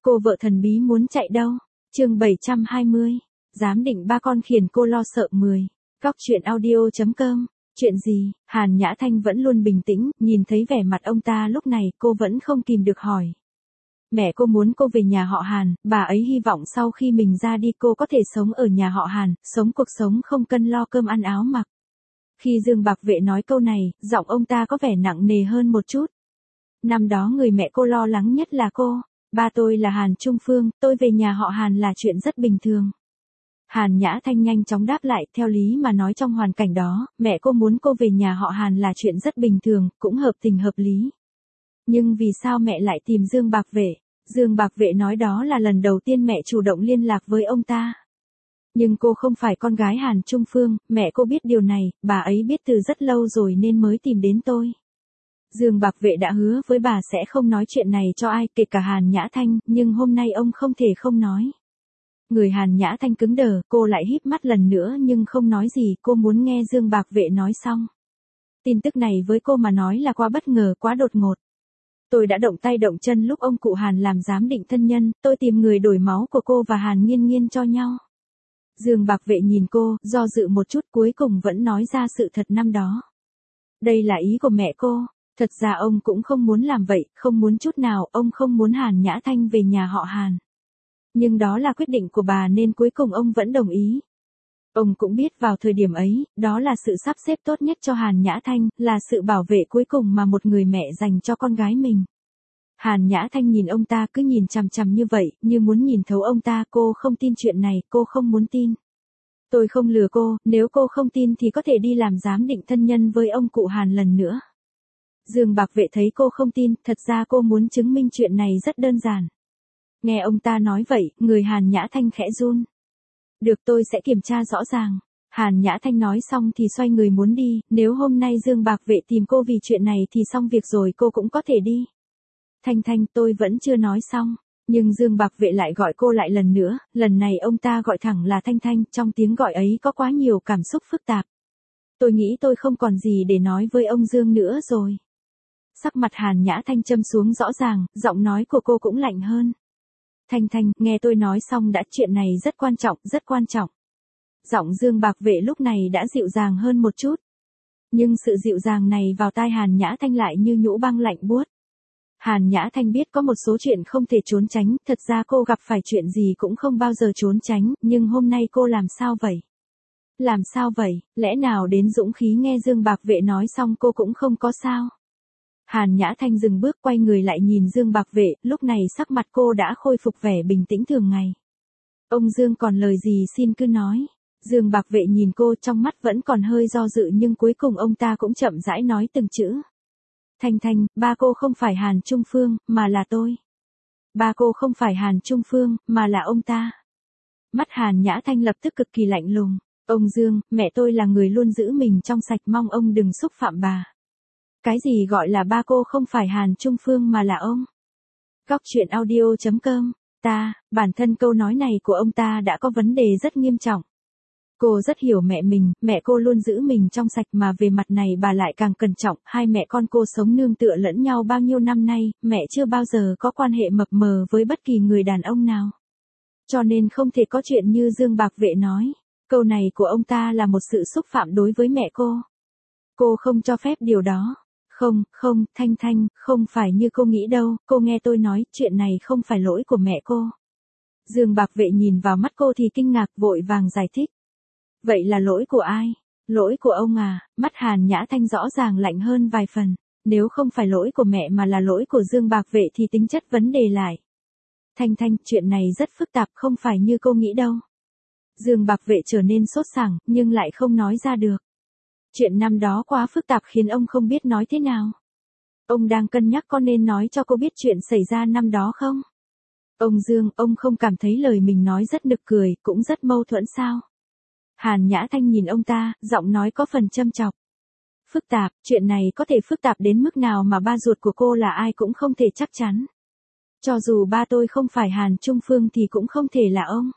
Cô vợ thần bí muốn chạy đâu? Chương 720. Giám định ba con khiến cô lo sợ 10. Góc truyện audio.com. Chuyện gì? Hàn Nhã Thanh vẫn luôn bình tĩnh, nhìn thấy vẻ mặt ông ta lúc này, cô vẫn không kìm được hỏi. Mẹ cô muốn cô về nhà họ Hàn, bà ấy hy vọng sau khi mình ra đi cô có thể sống ở nhà họ Hàn, sống cuộc sống không cân lo cơm ăn áo mặc. Khi Dương Bạc Vệ nói câu này, giọng ông ta có vẻ nặng nề hơn một chút. Năm đó người mẹ cô lo lắng nhất là cô. Ba tôi là Hàn Trung Phương, tôi về nhà họ Hàn là chuyện rất bình thường. Hàn Nhã Thanh nhanh chóng đáp lại, theo lý mà nói trong hoàn cảnh đó, mẹ cô muốn cô về nhà họ Hàn là chuyện rất bình thường, cũng hợp tình hợp lý. Nhưng vì sao mẹ lại tìm Dương Bạc Vệ? Dương Bạc Vệ nói đó là lần đầu tiên mẹ chủ động liên lạc với ông ta. Nhưng cô không phải con gái Hàn Trung Phương, mẹ cô biết điều này, bà ấy biết từ rất lâu rồi nên mới tìm đến tôi. Dương Bạc Vệ đã hứa với bà sẽ không nói chuyện này cho ai, kể cả Hàn Nhã Thanh, nhưng hôm nay ông không thể không nói. Người Hàn Nhã Thanh cứng đờ, cô lại híp mắt lần nữa nhưng không nói gì, cô muốn nghe Dương Bạc Vệ nói xong. Tin tức này với cô mà nói là quá bất ngờ, quá đột ngột. Tôi đã động tay động chân lúc ông cụ Hàn làm giám định thân nhân, tôi tìm người đổi máu của cô và Hàn Nghiên Nghiên cho nhau. Dương Bạc Vệ nhìn cô, do dự một chút cuối cùng vẫn nói ra sự thật năm đó. Đây là ý của mẹ cô. Thật ra ông cũng không muốn làm vậy, không muốn chút nào, ông không muốn Hàn Nhã Thanh về nhà họ Hàn. Nhưng đó là quyết định của bà nên cuối cùng ông vẫn đồng ý. Ông cũng biết vào thời điểm ấy, đó là sự sắp xếp tốt nhất cho Hàn Nhã Thanh, là sự bảo vệ cuối cùng mà một người mẹ dành cho con gái mình. Hàn Nhã Thanh nhìn ông ta cứ nhìn chằm chằm như vậy, như muốn nhìn thấu ông ta, cô không tin chuyện này, cô không muốn tin. Tôi không lừa cô, nếu cô không tin thì có thể đi làm giám định thân nhân với ông cụ Hàn lần nữa. Dương Bạc Vệ thấy cô không tin, thật ra cô muốn chứng minh chuyện này rất đơn giản. Nghe ông ta nói vậy, người Hàn Nhã Thanh khẽ run. Được, tôi sẽ kiểm tra rõ ràng. Hàn Nhã Thanh nói xong thì xoay người muốn đi, nếu hôm nay Dương Bạc Vệ tìm cô vì chuyện này thì xong việc rồi cô cũng có thể đi. Thanh Thanh, tôi vẫn chưa nói xong. Nhưng Dương Bạc Vệ lại gọi cô lại lần nữa, lần này ông ta gọi thẳng là Thanh Thanh, trong tiếng gọi ấy có quá nhiều cảm xúc phức tạp. Tôi nghĩ tôi không còn gì để nói với ông Dương nữa rồi. Sắc mặt Hàn Nhã Thanh châm xuống rõ ràng, giọng nói của cô cũng lạnh hơn. Thanh Thanh, nghe tôi nói xong đã, chuyện này rất quan trọng, rất quan trọng. Giọng Dương Bạc Vệ lúc này đã dịu dàng hơn một chút. Nhưng sự dịu dàng này vào tai Hàn Nhã Thanh lại như nhũ băng lạnh buốt. Hàn Nhã Thanh biết có một số chuyện không thể trốn tránh, thật ra cô gặp phải chuyện gì cũng không bao giờ trốn tránh, nhưng hôm nay cô làm sao vậy? Làm sao vậy, lẽ nào đến dũng khí nghe Dương Bạc Vệ nói xong cô cũng không có sao? Hàn Nhã Thanh dừng bước quay người lại nhìn Dương Bạc Vệ, lúc này sắc mặt cô đã khôi phục vẻ bình tĩnh thường ngày. Ông Dương còn lời gì xin cứ nói. Dương Bạc Vệ nhìn cô trong mắt vẫn còn hơi do dự nhưng cuối cùng ông ta cũng chậm rãi nói từng chữ. Thanh Thanh, ba cô không phải Hàn Trung Phương, mà là tôi. Ba cô không phải Hàn Trung Phương, mà là ông ta. Mắt Hàn Nhã Thanh lập tức cực kỳ lạnh lùng. Ông Dương, mẹ tôi là người luôn giữ mình trong sạch, mong ông đừng xúc phạm bà. Cái gì gọi là ba cô không phải Hàn Trung Phương mà là ông? Góc truyện audio.com. Bản thân câu nói này của ông ta đã có vấn đề rất nghiêm trọng. Cô rất hiểu mẹ mình, mẹ cô luôn giữ mình trong sạch mà về mặt này bà lại càng cẩn trọng, hai mẹ con cô sống nương tựa lẫn nhau bao nhiêu năm nay, mẹ chưa bao giờ có quan hệ mập mờ với bất kỳ người đàn ông nào. Cho nên không thể có chuyện như Dương Bạc Vệ nói. Câu này của ông ta là một sự xúc phạm đối với mẹ cô. Cô không cho phép điều đó. Không, Thanh Thanh, không phải như cô nghĩ đâu, cô nghe tôi nói, chuyện này không phải lỗi của mẹ cô. Dương Bạc Vệ nhìn vào mắt cô thì kinh ngạc vội vàng giải thích. Vậy là lỗi của ai? Lỗi của ông à? Mắt Hàn Nhã Thanh rõ ràng lạnh hơn vài phần. Nếu không phải lỗi của mẹ mà là lỗi của Dương Bạc Vệ thì tính chất vấn đề lại. Thanh Thanh, chuyện này rất phức tạp, không phải như cô nghĩ đâu. Dương Bạc Vệ trở nên sốt sắng, nhưng lại không nói ra được. Chuyện năm đó quá phức tạp khiến ông không biết nói thế nào. Ông đang cân nhắc có nên nói cho cô biết chuyện xảy ra năm đó không? Ông Dương, ông không cảm thấy lời mình nói rất nực cười, cũng rất mâu thuẫn sao? Hàn Nhã Thanh nhìn ông ta, giọng nói có phần châm chọc. Phức tạp, chuyện này có thể phức tạp đến mức nào mà ba ruột của cô là ai cũng không thể chắc chắn. Cho dù ba tôi không phải Hàn Trung Phương thì cũng không thể là ông.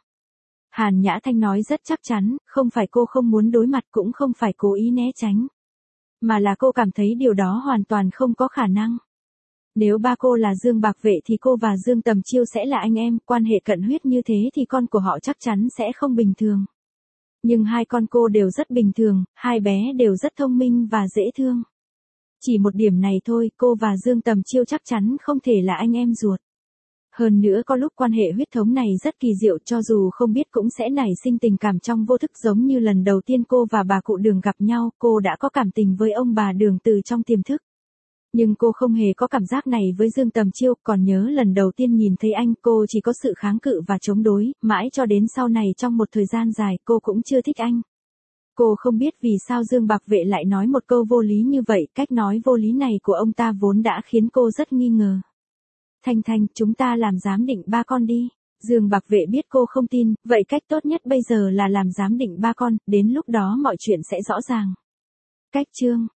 Hàn Nhã Thanh nói rất chắc chắn, không phải cô không muốn đối mặt cũng không phải cố ý né tránh. Mà là cô cảm thấy điều đó hoàn toàn không có khả năng. Nếu ba cô là Dương Bạc Vệ thì cô và Dương Tầm Chiêu sẽ là anh em, quan hệ cận huyết như thế thì con của họ chắc chắn sẽ không bình thường. Nhưng hai con cô đều rất bình thường, hai bé đều rất thông minh và dễ thương. Chỉ một điểm này thôi, cô và Dương Tầm Chiêu chắc chắn không thể là anh em ruột. Hơn nữa có lúc quan hệ huyết thống này rất kỳ diệu, cho dù không biết cũng sẽ nảy sinh tình cảm trong vô thức, giống như lần đầu tiên cô và bà cụ Đường gặp nhau, cô đã có cảm tình với ông bà Đường từ trong tiềm thức. Nhưng cô không hề có cảm giác này với Dương Tầm Chiêu, còn nhớ lần đầu tiên nhìn thấy anh cô chỉ có sự kháng cự và chống đối, mãi cho đến sau này trong một thời gian dài cô cũng chưa thích anh. Cô không biết vì sao Dương Bạc Vệ lại nói một câu vô lý như vậy, cách nói vô lý này của ông ta vốn đã khiến cô rất nghi ngờ. Thanh Thanh, chúng ta làm giám định ba con đi. Dương Bạc Vệ biết cô không tin, vậy cách tốt nhất bây giờ là làm giám định ba con, đến lúc đó mọi chuyện sẽ rõ ràng. Cách chương